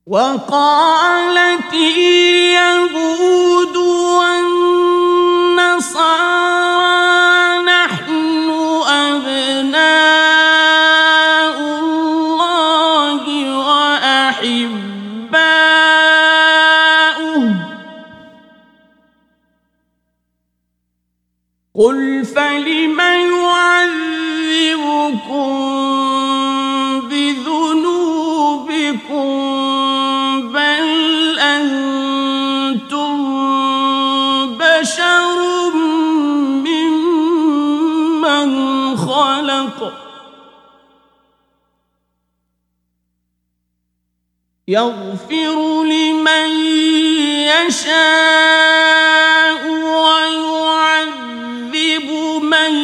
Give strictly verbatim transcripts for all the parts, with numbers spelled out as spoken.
وقالت اليهود والنصارى نحن أبناء الله وأحباؤه قل فلم يعذبكم بذنوبكم بل أنتم بشر ممن خلق يغفر لمن يشاء ويعذب من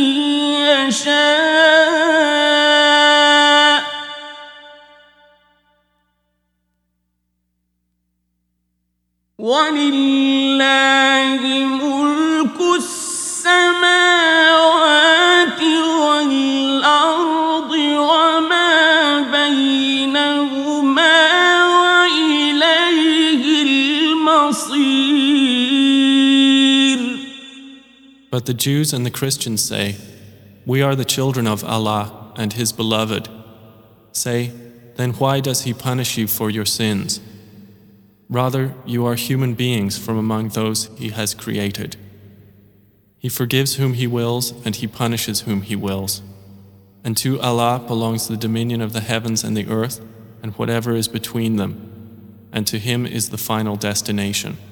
يشاء ولله ملك السماوات والأرض وما بينهما وإليه المصير. But the Jews and the Christians say, "We are the children of Allah and His beloved." Say, then why does He punish you for your sins? Rather, you are human beings from among those He has created. He forgives whom He wills and He punishes whom He wills. And to Allah belongs the dominion of the heavens and the earth and whatever is between them, and to Him is the final destination.